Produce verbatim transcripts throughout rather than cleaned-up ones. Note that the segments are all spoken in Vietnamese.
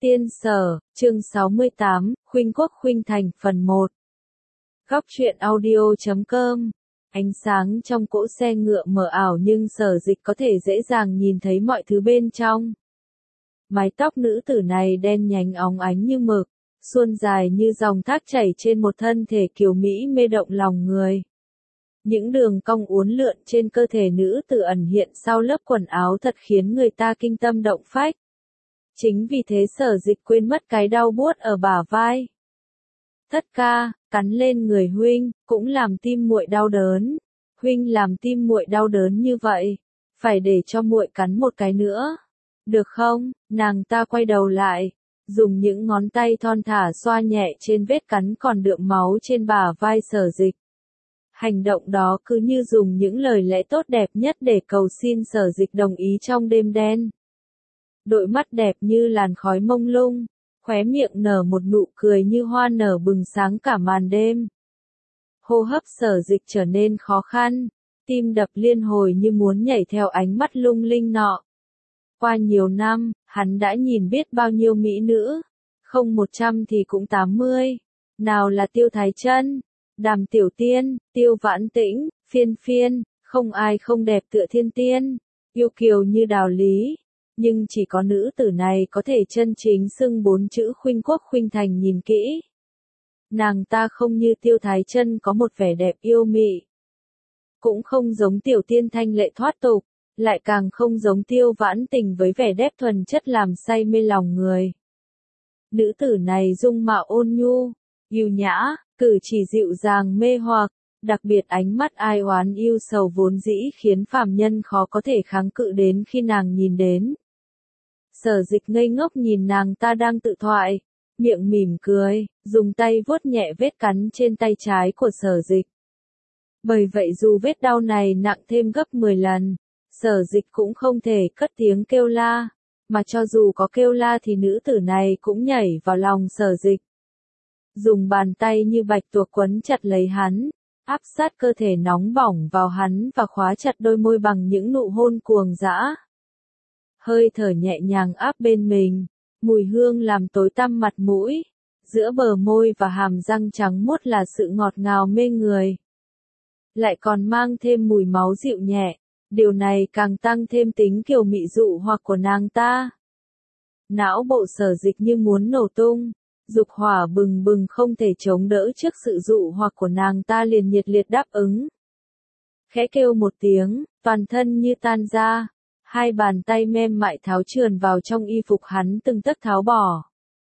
Tiên Sở, chương sáu mươi tám, Khuynh Quốc Khuynh Thành, phần một. Góc truyện audio chấm com. Ánh sáng trong cỗ xe ngựa mờ ảo nhưng Sở Dịch có thể dễ dàng nhìn thấy mọi thứ bên trong. Mái tóc nữ tử này đen nhánh óng ánh như mực, suôn dài như dòng thác chảy trên một thân thể kiều mỹ mê động lòng người. Những đường cong uốn lượn trên cơ thể nữ tử ẩn hiện sau lớp quần áo thật khiến người ta kinh tâm động phách. Chính vì thế Sở Dịch quên mất cái đau buốt ở bả vai. Thất ca, cắn lên người huynh, cũng làm tim muội đau đớn. Huynh làm tim muội đau đớn như vậy, phải để cho muội cắn một cái nữa. Được không? Nàng ta quay đầu lại, dùng những ngón tay thon thả xoa nhẹ trên vết cắn còn đượm máu trên bả vai Sở Dịch. Hành động đó cứ như dùng những lời lẽ tốt đẹp nhất để cầu xin Sở Dịch đồng ý trong đêm đen. Đôi mắt đẹp như làn khói mông lung, khóe miệng nở một nụ cười như hoa nở bừng sáng cả màn đêm. Hô hấp Sở Dịch trở nên khó khăn, tim đập liên hồi như muốn nhảy theo ánh mắt lung linh nọ. Qua nhiều năm, hắn đã nhìn biết bao nhiêu mỹ nữ, không một trăm thì cũng tám mươi. Nào là Tiêu Thái Chân, Đàm Tiểu Tiên, Tiêu Vãn Tĩnh, Phiên Phiên, không ai không đẹp tựa Thiên Tiên, yêu kiều như Đào Lý. Nhưng chỉ có nữ tử này có thể chân chính xưng bốn chữ Khuynh Quốc Khuynh Thành. Nhìn kỹ, nàng ta không như Tiêu Thái Chân có một vẻ đẹp yêu mị, cũng không giống Tiểu Tiên thanh lệ thoát tục, lại càng không giống Tiêu Vãn Tình với vẻ đẹp thuần chất làm say mê lòng người. Nữ tử này dung mạo ôn nhu, yêu nhã, cử chỉ dịu dàng mê hoặc, đặc biệt ánh mắt ai oán yêu sầu vốn dĩ khiến phàm nhân khó có thể kháng cự đến khi nàng nhìn đến. Sở Dịch ngây ngốc nhìn nàng ta đang tự thoại, miệng mỉm cười, dùng tay vuốt nhẹ vết cắn trên tay trái của Sở Dịch. Bởi vậy dù vết đau này nặng thêm gấp mười lần, Sở Dịch cũng không thể cất tiếng kêu la, mà cho dù có kêu la thì nữ tử này cũng nhảy vào lòng Sở Dịch. Dùng bàn tay như bạch tuộc quấn chặt lấy hắn, áp sát cơ thể nóng bỏng vào hắn và khóa chặt đôi môi bằng những nụ hôn cuồng dã. Hơi thở nhẹ nhàng áp bên mình, mùi hương làm tối tăm mặt mũi, giữa bờ môi và hàm răng trắng muốt là sự ngọt ngào mê người. Lại còn mang thêm mùi máu dịu nhẹ, điều này càng tăng thêm tính kiều mị dụ hoặc của nàng ta. Não bộ Sở Dịch như muốn nổ tung, dục hỏa bừng bừng không thể chống đỡ trước sự dụ hoặc của nàng ta, liền nhiệt liệt đáp ứng. Khẽ kêu một tiếng, toàn thân như tan ra. Hai bàn tay mềm mại tháo trườn vào trong y phục hắn từng tấc tháo bỏ.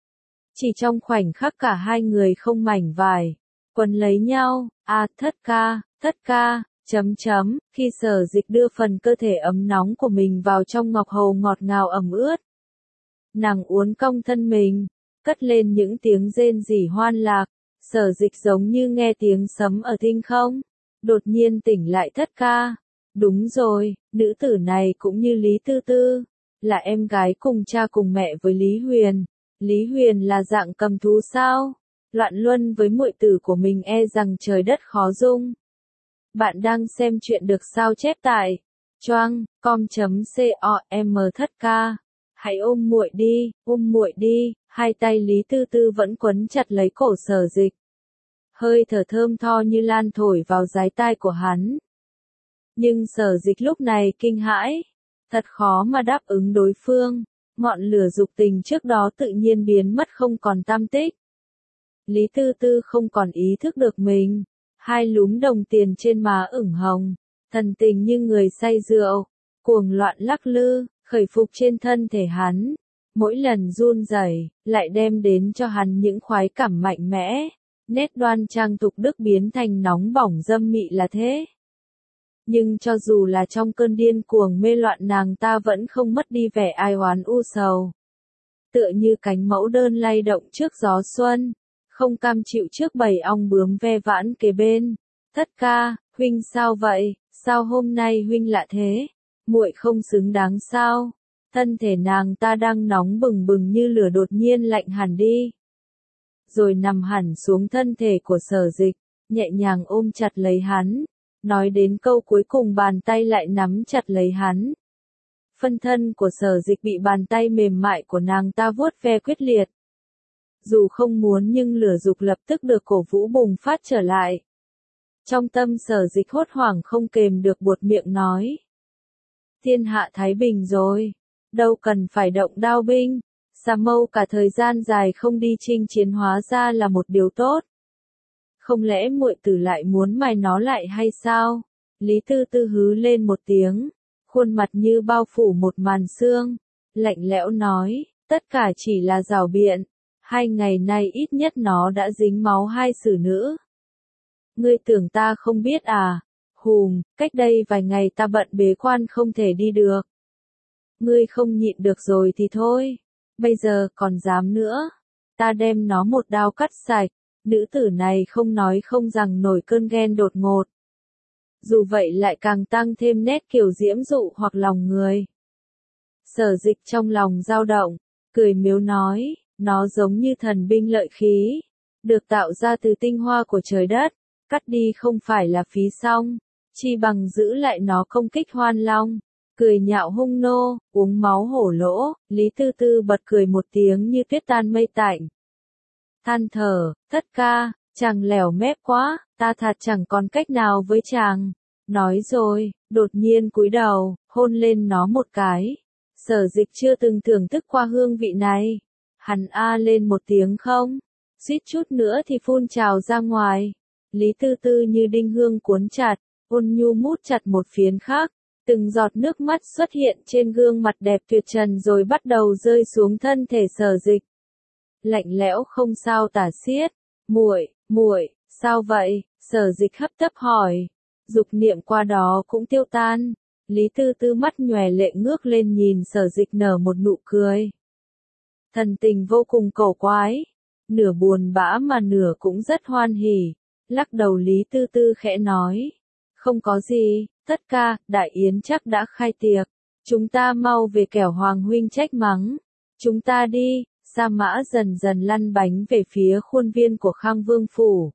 Chỉ trong khoảnh khắc cả hai người không mảnh vải, quấn lấy nhau. A thất ca, thất ca, chấm chấm, khi Sở Dịch đưa phần cơ thể ấm nóng của mình vào trong ngọc hầu ngọt ngào ẩm ướt. Nàng uốn cong thân mình, cất lên những tiếng rên rỉ hoan lạc, Sở Dịch giống như nghe tiếng sấm ở thinh không. Đột nhiên tỉnh lại thất ca. Đúng rồi, nữ tử này cũng như Lý Tư Tư, là em gái cùng cha cùng mẹ với Lý Huyền. Lý Huyền là dạng cầm thú sao? Loạn luân với muội tử của mình e rằng trời đất khó dung. Bạn đang xem chuyện được sao chép tại choang com chấm com. Thất ca, hãy ôm muội đi, ôm muội đi. Hai tay Lý Tư Tư vẫn quấn chặt lấy cổ Sở Dịch. Hơi thở thơm tho như lan thổi vào dái tai của hắn. Nhưng Sở Dịch lúc này kinh hãi, thật khó mà đáp ứng đối phương, ngọn lửa dục tình trước đó tự nhiên biến mất không còn tăm tích. Lý Tư Tư không còn ý thức được mình, hai lúm đồng tiền trên má ửng hồng, thần tình như người say rượu, cuồng loạn lắc lư, khởi phục trên thân thể hắn, mỗi lần run rẩy lại đem đến cho hắn những khoái cảm mạnh mẽ, nét đoan trang tục đức biến thành nóng bỏng dâm mị là thế. Nhưng cho dù là trong cơn điên cuồng mê loạn, nàng ta vẫn không mất đi vẻ ai oán u sầu. Tựa như cánh mẫu đơn lay động trước gió xuân, không cam chịu trước bầy ong bướm ve vãn kế bên. Thất ca, huynh sao vậy? Sao hôm nay huynh lạ thế? Muội không xứng đáng sao? Thân thể nàng ta đang nóng bừng bừng như lửa đột nhiên lạnh hẳn đi. Rồi nằm hẳn xuống thân thể của Sở Dịch, nhẹ nhàng ôm chặt lấy hắn. Nói đến câu cuối cùng bàn tay lại nắm chặt lấy hắn. phân thân của Sở Dịch bị bàn tay mềm mại của nàng ta vuốt ve quyết liệt. Dù không muốn nhưng lửa dục lập tức được cổ vũ bùng phát trở lại. Trong tâm Sở Dịch hốt hoảng không kềm được buột miệng nói. Thiên hạ thái bình rồi, đâu cần phải động đao binh, Sa Mâu cả thời gian dài không đi chinh chiến hóa ra là một điều tốt. Không lẽ muội tử lại muốn mài nó lại hay sao? Lý Tư Tư hứ lên một tiếng, khuôn mặt như bao phủ một màn sương, lạnh lẽo nói, tất cả chỉ là rào biện, hai ngày nay ít nhất nó đã dính máu hai xử nữ. Ngươi tưởng ta không biết à? Hùm, cách đây vài ngày ta bận bế quan không thể đi được. Ngươi không nhịn được rồi thì thôi, bây giờ còn dám nữa. Ta đem nó một đao cắt sạch, nữ tử này không nói không rằng nổi cơn ghen đột ngột. Dù vậy lại càng tăng thêm nét kiểu diễm dụ hoặc lòng người. Sở Dịch trong lòng dao động, cười miếu nói, nó giống như thần binh lợi khí, được tạo ra từ tinh hoa của trời đất, cắt đi không phải là phí xong, chi bằng giữ lại nó công kích hoan long. Cười nhạo hung nô, uống máu hổ lỗ, Lý Tư Tư bật cười một tiếng như tuyết tan mây tạnh. Than thở, Thất ca, chàng lẻo mép quá, ta thật chẳng còn cách nào với chàng. Nói rồi, đột nhiên cúi đầu, hôn lên nó một cái. Sở Dịch chưa từng thưởng thức qua hương vị này. Hắn a lên một tiếng không, suýt chút nữa thì phun trào ra ngoài. Lý Tư Tư như đinh hương cuốn chặt, ôn nhu mút chặt một phiến khác. Từng giọt nước mắt xuất hiện trên gương mặt đẹp tuyệt trần rồi bắt đầu rơi xuống thân thể Sở Dịch. Lạnh lẽo không sao tả xiết. Muội, muội, sao vậy? Sở Dịch hấp tấp hỏi. Dục niệm qua đó cũng tiêu tan. Lý Tư Tư mắt nhòe lệ ngước lên nhìn Sở Dịch nở một nụ cười. Thần tình vô cùng cổ quái, nửa buồn bã mà nửa cũng rất hoan hỉ. Lắc đầu Lý Tư Tư khẽ nói, không có gì, Thất ca, đại yến chắc đã khai tiệc, chúng ta mau về kẻo Hoàng huynh trách mắng. Chúng ta đi. Sa Mã dần dần lăn bánh về phía khuôn viên của Khang Vương phủ.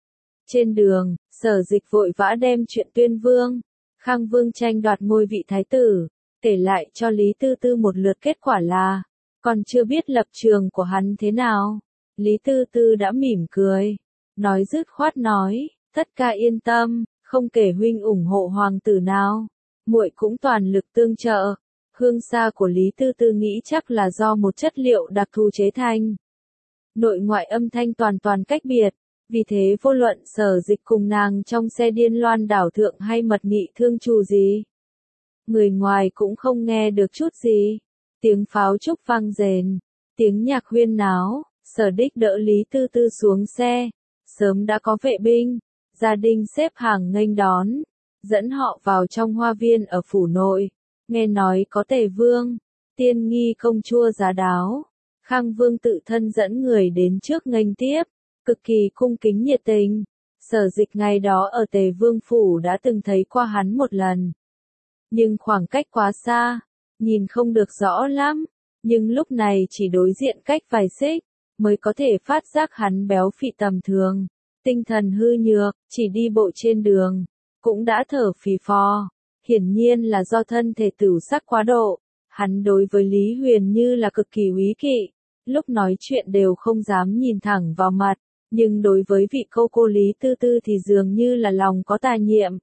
Trên đường, Sở Dịch vội vã đem chuyện Tuyên Vương, Khang Vương tranh đoạt ngôi vị thái tử, kể lại cho Lý Tư Tư một lượt. Kết quả là, còn chưa biết lập trường của hắn thế nào. Lý Tư Tư đã mỉm cười, nói dứt khoát nói, Thất ca yên tâm, không kể huynh ủng hộ hoàng tử nào, muội cũng toàn lực tương trợ. Hương xa của Lý Tư Tư nghĩ chắc là do một chất liệu đặc thù chế thành. Nội ngoại âm thanh toàn toàn cách biệt, vì thế vô luận Sở Dịch cùng nàng trong xe điên loan đảo thượng hay mật nghị thương trù gì. Người ngoài cũng không nghe được chút gì. Tiếng pháo trúc vang rền, tiếng nhạc huyên náo, Sở Đích đỡ Lý Tư Tư xuống xe. Sớm đã có vệ binh, gia đình xếp hàng nghênh đón, dẫn họ vào trong hoa viên ở phủ nội. Nghe nói có Tề Vương, Tiên Nghi công chúa giá đáo, Khang Vương tự thân dẫn người đến trước nghênh tiếp, cực kỳ cung kính nhiệt tình. Sở Dịch ngày đó ở Tề Vương phủ đã từng thấy qua hắn một lần, nhưng khoảng cách quá xa, nhìn không được rõ lắm, nhưng lúc này chỉ đối diện cách vài xích, mới có thể phát giác hắn béo phì tầm thường, tinh thần hư nhược, chỉ đi bộ trên đường, cũng đã thở phì phò. Hiển nhiên là do thân thể tửu sắc quá độ, hắn đối với Lý Huyền Như là cực kỳ úy kỵ, lúc nói chuyện đều không dám nhìn thẳng vào mặt, nhưng đối với vị cô cô Lý Tư Tư thì dường như là lòng có tà nhiệm.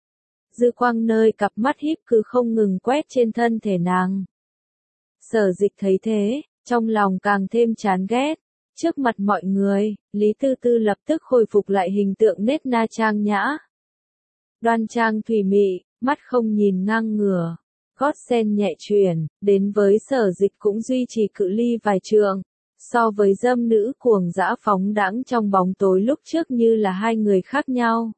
Dư quang nơi cặp mắt híp cứ không ngừng quét trên thân thể nàng. Sở Dịch thấy thế, trong lòng càng thêm chán ghét. Trước mặt mọi người, Lý Tư Tư lập tức khôi phục lại hình tượng nết na trang nhã. Đoan trang thùy mị, mắt không nhìn ngang ngửa, gót sen nhẹ chuyển, đến với Sở Dịch cũng duy trì cự ly vài trượng. So với dâm nữ cuồng dã phóng đãng trong bóng tối lúc trước như là hai người khác nhau.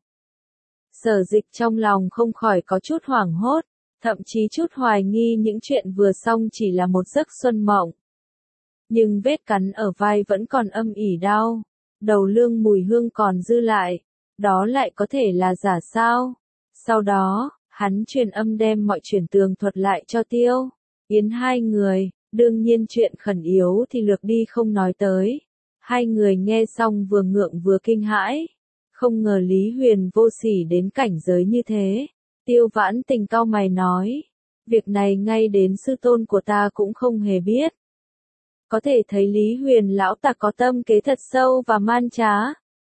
Sở Dịch trong lòng không khỏi có chút hoảng hốt, thậm chí chút hoài nghi những chuyện vừa xong chỉ là một giấc xuân mộng. Nhưng vết cắn ở vai vẫn còn âm ỉ đau, đầu lương mùi hương còn dư lại, đó lại có thể là giả sao? Sau đó, hắn truyền âm đem mọi chuyện tường thuật lại cho Tiêu Yến hai người, đương nhiên chuyện khẩn yếu thì lược đi không nói tới. Hai người nghe xong vừa ngượng vừa kinh hãi, không ngờ Lý Huyền vô sỉ đến cảnh giới như thế. Tiêu Vãn Tình cau mày nói, Việc này ngay đến sư tôn của ta cũng không hề biết. Có thể thấy Lý Huyền lão ta có tâm kế thật sâu và man trá.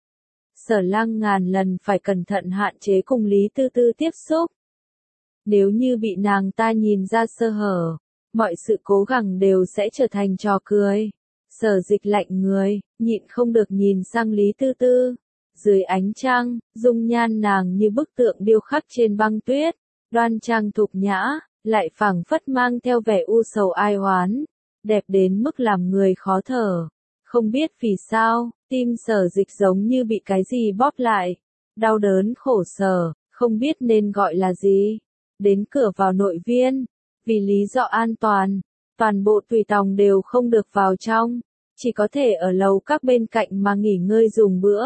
Sở Lăng ngàn lần phải cẩn thận hạn chế cùng Lý Tư Tư tiếp xúc. Nếu như bị nàng ta nhìn ra sơ hở, mọi sự cố gắng đều sẽ trở thành trò cười. Sở Dịch lạnh người, nhịn không được nhìn sang Lý Tư Tư. Dưới ánh trăng, dung nhan nàng như bức tượng điêu khắc trên băng tuyết, đoan trang thục nhã, lại phảng phất mang theo vẻ u sầu ai oán, đẹp đến mức làm người khó thở. Không biết vì sao, tim Sở Dịch giống như bị cái gì bóp lại, đau đớn khổ sở, không biết nên gọi là gì. Đến cửa vào nội viên, vì lý do an toàn, toàn bộ tùy tòng đều không được vào trong, chỉ có thể ở lầu các bên cạnh mà nghỉ ngơi dùng bữa.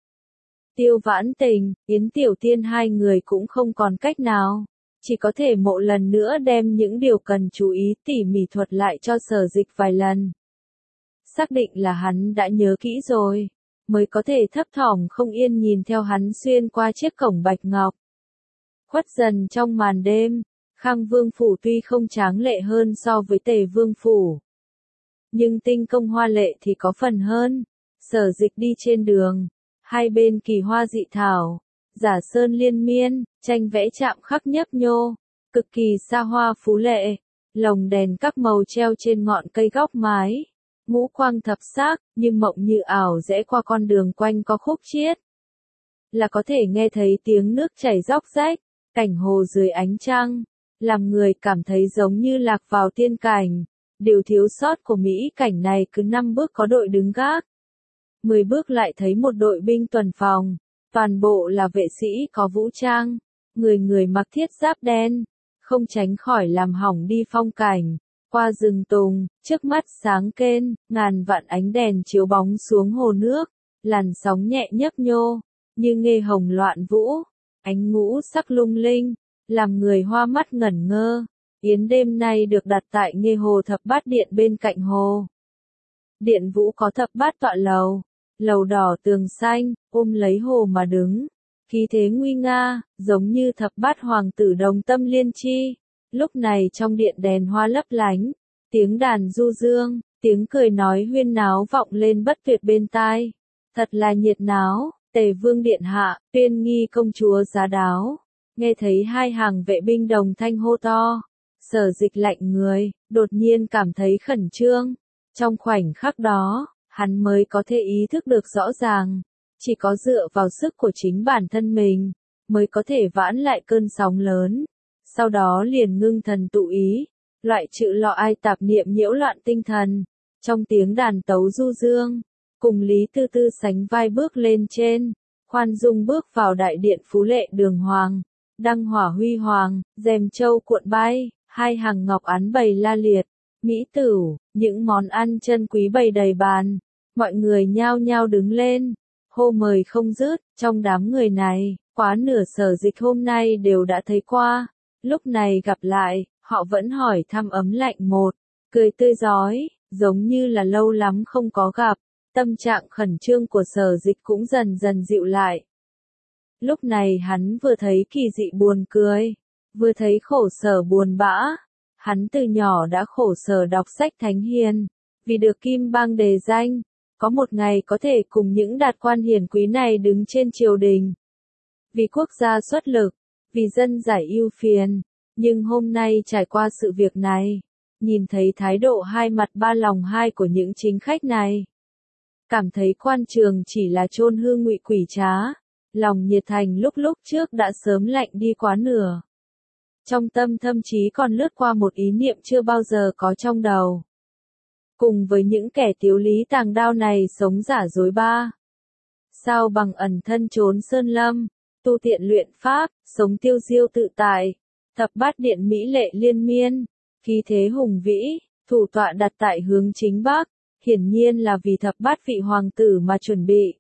Tiêu Vãn Tình, Yến Tiểu Tiên hai người cũng không còn cách nào, chỉ có thể mộ lần nữa đem những điều cần chú ý tỉ mỉ thuật lại cho Sở Dịch vài lần. Xác định là hắn đã nhớ kỹ rồi, mới có thể thấp thỏm không yên nhìn theo hắn xuyên qua chiếc cổng bạch ngọc. Khuất dần trong màn đêm, Khang Vương Phủ tuy không tráng lệ hơn so với Tề Vương Phủ, nhưng tinh công hoa lệ thì có phần hơn. Sở Dịch đi trên đường, hai bên kỳ hoa dị thảo, giả sơn liên miên, tranh vẽ chạm khắc nhấp nhô, cực kỳ xa hoa phú lệ, lồng đèn các màu treo trên ngọn cây góc mái, ngũ quang thập sắc, như mộng như ảo rẽ qua con đường quanh co khúc chiết. Là có thể nghe thấy tiếng nước chảy róc rách, cảnh hồ dưới ánh trăng, làm người cảm thấy giống như lạc vào tiên cảnh. Điều thiếu sót của Mỹ cảnh này cứ năm bước có đội đứng gác, mười bước lại thấy một đội binh tuần phòng, toàn bộ là vệ sĩ có vũ trang, người người mặc thiết giáp đen, không tránh khỏi làm hỏng đi phong cảnh. Qua rừng tùng, trước mắt sáng kênh, ngàn vạn ánh đèn chiếu bóng xuống hồ nước, làn sóng nhẹ nhấp nhô, như nghê hồng loạn vũ, ánh ngũ sắc lung linh, làm người hoa mắt ngẩn ngơ. Yến đêm nay được đặt tại nghê hồ thập bát điện bên cạnh hồ. Điện vũ có thập bát tọa lầu, lầu đỏ tường xanh, ôm lấy hồ mà đứng, khí thế nguy nga, giống như thập bát hoàng tử đồng tâm liên chi. Lúc này trong điện đèn hoa lấp lánh, tiếng đàn du dương, tiếng cười nói huyên náo vọng lên bất tuyệt bên tai. Thật là nhiệt náo. Tề Vương điện hạ, Tuyên Nghi công chúa giá đáo. Nghe thấy hai hàng vệ binh đồng thanh hô to, Sở Dịch lạnh người, đột nhiên cảm thấy khẩn trương. Trong khoảnh khắc đó, hắn mới có thể ý thức được rõ ràng, chỉ có dựa vào sức của chính bản thân mình, mới có thể vãn lại cơn sóng lớn. Sau đó liền ngưng thần tụ ý, loại trừ lọ ai tạp niệm nhiễu loạn tinh thần. Trong tiếng đàn tấu du dương, cùng Lý Tư Tư sánh vai bước lên trên, khoan dung bước vào đại điện phú lệ đường hoàng, đăng hỏa huy hoàng, rèm châu cuộn bay, hai hàng ngọc án bày la liệt, mỹ tửu, những món ăn chân quý bày đầy bàn, mọi người nhao nhao đứng lên, hô mời không dứt. Trong đám người này, quá nửa Sở Dịch hôm nay đều đã thấy qua, lúc này gặp lại, họ vẫn hỏi thăm ấm lạnh một, cười tươi rói, giống như là lâu lắm không có gặp. Tâm trạng khẩn trương của Sở Dịch cũng dần dần dịu lại. Lúc này hắn vừa thấy kỳ dị buồn cười, vừa thấy khổ sở buồn bã. Hắn từ nhỏ đã khổ sở đọc sách thánh hiền, vì được Kim Bang đề danh, có một ngày có thể cùng những đạt quan hiển quý này đứng trên triều đình. Vì quốc gia xuất lực, vì dân giải ưu phiền, nhưng hôm nay trải qua sự việc này, nhìn thấy thái độ hai mặt ba lòng hai của những chính khách này, cảm thấy quan trường chỉ là chôn hư ngụy quỷ trá, lòng nhiệt thành lúc lúc trước đã sớm lạnh đi quá nửa. Trong tâm thậm chí còn lướt qua một ý niệm chưa bao giờ có trong đầu. Cùng với những kẻ tiếu lý tàng đao này sống giả dối ba. Sao bằng ẩn thân trốn sơn lâm, tu tiện luyện pháp, sống tiêu diêu tự tại, thập bát điện mỹ lệ liên miên, khí thế hùng vĩ, thủ tọa đặt tại hướng chính bắc. Hiển nhiên là vì thập bát vị hoàng tử mà chuẩn bị.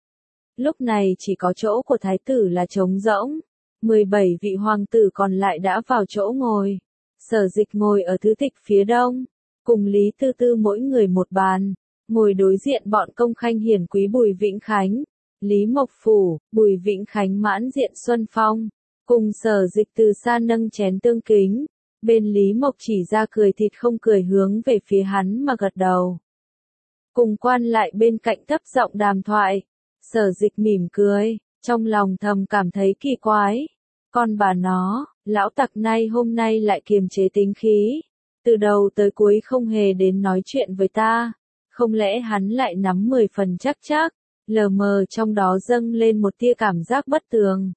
Lúc này chỉ có chỗ của thái tử là trống rỗng, mười bảy vị hoàng tử còn lại đã vào chỗ ngồi. Sở Dịch ngồi ở thứ tịch phía đông, cùng Lý Tư Tư mỗi người một bàn, ngồi đối diện bọn công khanh hiển quý Bùi Vĩnh Khánh, Lý Mộc Phủ, Bùi Vĩnh Khánh mãn diện Xuân Phong, cùng Sở Dịch từ xa nâng chén tương kính. Bên Lý Mộc chỉ ra cười thịt không cười hướng về phía hắn mà gật đầu. Cùng quan lại bên cạnh thấp giọng đàm thoại. Sở Dịch mỉm cười, trong lòng thầm cảm thấy kỳ quái. Con bà nó, lão tặc này hôm nay lại kiềm chế tính khí. Từ đầu tới cuối không hề đến nói chuyện với ta. Không lẽ hắn lại nắm mười phần chắc chắc, lờ mờ trong đó dâng lên một tia cảm giác bất tường.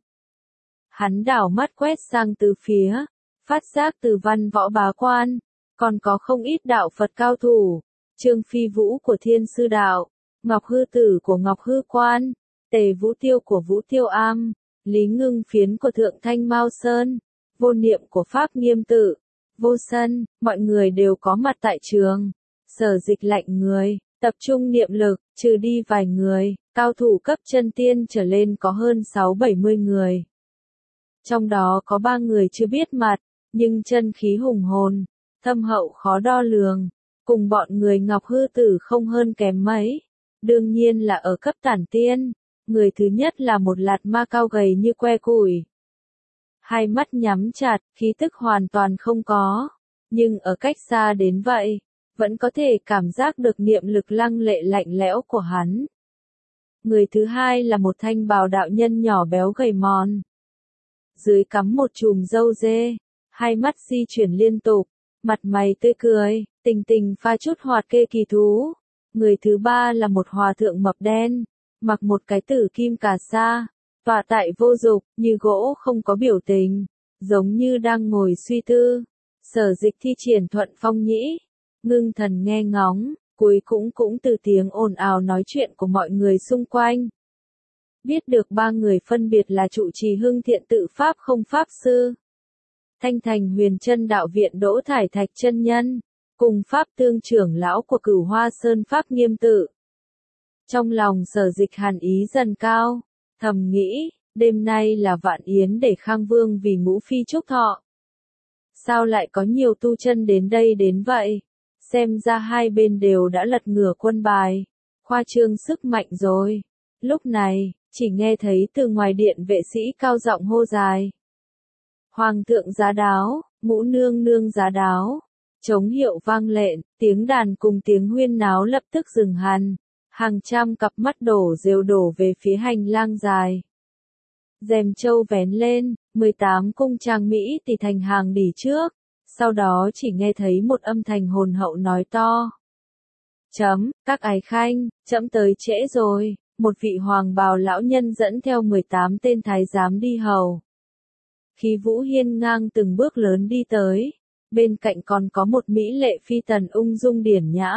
Hắn đảo mắt quét sang từ phía, phát giác từ văn võ bá quan, còn có không ít đạo Phật cao thủ, Trương Phi Vũ của Thiên Sư Đạo, Ngọc Hư Tử của Ngọc Hư Quan, Tề Vũ Tiêu của Vũ Tiêu Am, Lý Ngưng Phiến của Thượng Thanh Mao Sơn, Vô Niệm của Pháp Nghiêm Tự, Vô Sân, mọi người đều có mặt tại trường. Sở Dịch lạnh người, tập trung niệm lực, trừ đi vài người, cao thủ cấp chân tiên trở lên có hơn sáu bảy mươi người. Trong đó có ba người chưa biết mặt, nhưng chân khí hùng hồn, thâm hậu khó đo lường, cùng bọn người Ngọc Hư Tử không hơn kém mấy. Đương nhiên là ở cấp tản tiên, người thứ nhất là một lạt ma cao gầy như que củi. Hai mắt nhắm chặt, khí tức hoàn toàn không có, nhưng ở cách xa đến vậy, vẫn có thể cảm giác được niệm lực lăng lệ lạnh lẽo của hắn. Người thứ hai là một thanh bào đạo nhân nhỏ béo gầy mòn. Dưới cắm một chùm râu dê, hai mắt di chuyển liên tục, mặt mày tươi cười, tình tình pha chút hoạt kê kỳ thú. Người thứ ba là một hòa thượng mập đen, mặc một cái tử kim cà sa, tọa tại vô dục, như gỗ không có biểu tình, giống như đang ngồi suy tư. Sở Dịch thi triển thuận phong nhĩ, ngưng thần nghe ngóng, cuối cũng cũng từ tiếng ồn ào nói chuyện của mọi người xung quanh. Biết được ba người phân biệt là trụ trì Hưng Thiện Tự Pháp Không Pháp Sư, Thanh Thành Huyền Chân Đạo Viện Đỗ Thải Thạch chân nhân, cùng Pháp Tương trưởng lão của Cửu Hoa Sơn Pháp Nghiêm Tự. Trong lòng Sở Dịch hàn ý dần cao, thầm nghĩ, đêm nay là vạn yến để Khang Vương vì Ngũ Phi chúc thọ. Sao lại có nhiều tu chân đến đây đến vậy? Xem ra hai bên đều đã lật ngửa quân bài, khoa trương sức mạnh rồi. Lúc này, chỉ nghe thấy từ ngoài điện vệ sĩ cao giọng hô dài. Hoàng thượng giá đáo, ngũ nương nương giá đáo. Trống hiệu vang lện, tiếng đàn cùng tiếng huyên náo lập tức dừng hẳn. Hàng trăm cặp mắt đổ rêu đổ về phía hành lang dài. Rèm châu vén lên, mười tám cung trang Mỹ tỷ thành hàng đỉ trước. Sau đó chỉ nghe thấy một âm thanh hồn hậu nói to. Chấm, các ái khanh, chấm tới trễ rồi. Một vị hoàng bào lão nhân dẫn theo mười tám tên thái giám đi hầu. Khí vũ hiên ngang từng bước lớn đi tới. Bên cạnh còn có một mỹ lệ phi tần ung dung điển nhã.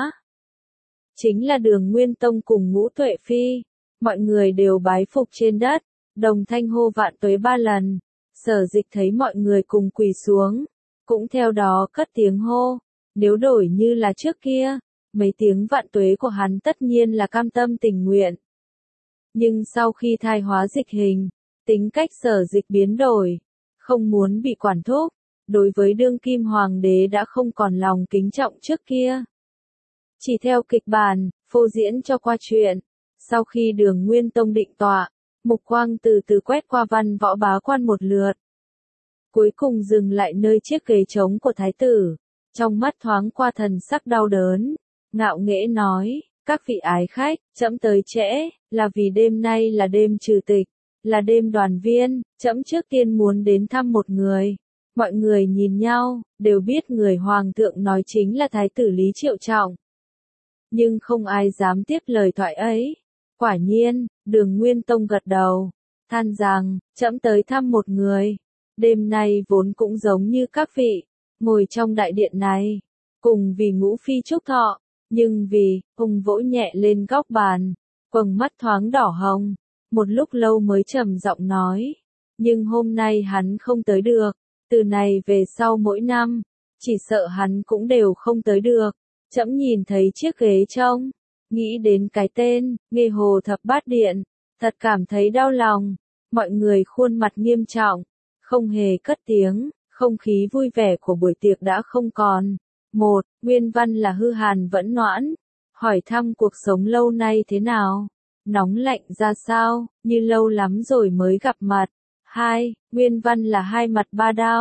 Chính là Đường Nguyên Tông cùng Ngũ Tuệ Phi. Mọi người đều bái phục trên đất, đồng thanh hô vạn tuế ba lần. Sở Dịch thấy mọi người cùng quỳ xuống, cũng theo đó cất tiếng hô. Nếu đổi như là trước kia, mấy tiếng vạn tuế của hắn tất nhiên là cam tâm tình nguyện. Nhưng sau khi thai hóa dịch hình, tính cách Sở Dịch biến đổi, không muốn bị quản thúc, đối với đương kim hoàng đế đã không còn lòng kính trọng trước kia. Chỉ theo kịch bản, phô diễn cho qua chuyện. Sau khi Đường Nguyên Tông định tọa, mục quang từ từ quét qua văn võ bá quan một lượt. Cuối cùng dừng lại nơi chiếc ghế trống của thái tử, trong mắt thoáng qua thần sắc đau đớn, ngạo nghễ nói, các vị ái khách, trẫm tới trễ, là vì đêm nay là đêm trừ tịch, là đêm đoàn viên, trẫm trước tiên muốn đến thăm một người. Mọi người nhìn nhau, đều biết người hoàng thượng nói chính là thái tử Lý Triệu Trọng. Nhưng không ai dám tiếp lời thoại ấy. Quả nhiên, Đường Nguyên Tông gật đầu, than rằng, trẫm tới thăm một người. Đêm nay vốn cũng giống như các vị, ngồi trong đại điện này, cùng vì Ngũ Phi chúc thọ, nhưng vì, ông vỗ nhẹ lên góc bàn, quầng mắt thoáng đỏ hồng, một lúc lâu mới trầm giọng nói, nhưng hôm nay hắn không tới được, từ này về sau mỗi năm, chỉ sợ hắn cũng đều không tới được. Trẫm nhìn thấy chiếc ghế trông, nghĩ đến cái tên, Nghê Hồ Thập Bát Điện, thật cảm thấy đau lòng. Mọi người khuôn mặt nghiêm trọng, không hề cất tiếng, không khí vui vẻ của buổi tiệc đã không còn. Một, Nguyên văn là hư hàn vẫn noãn, hỏi thăm cuộc sống lâu nay thế nào, nóng lạnh ra sao, như lâu lắm rồi mới gặp mặt. Hai, Nguyên văn là hai mặt ba đao,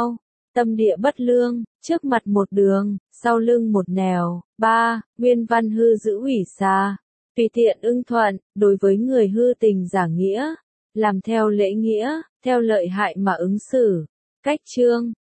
Tâm địa bất lương, trước mặt một đường, sau lưng một nẻo. ba. Nguyên văn hư giữ hủy xa. Tùy tiện ưng thuận, đối với người hư tình giả nghĩa, làm theo lễ nghĩa, theo lợi hại mà ứng xử. Cách chương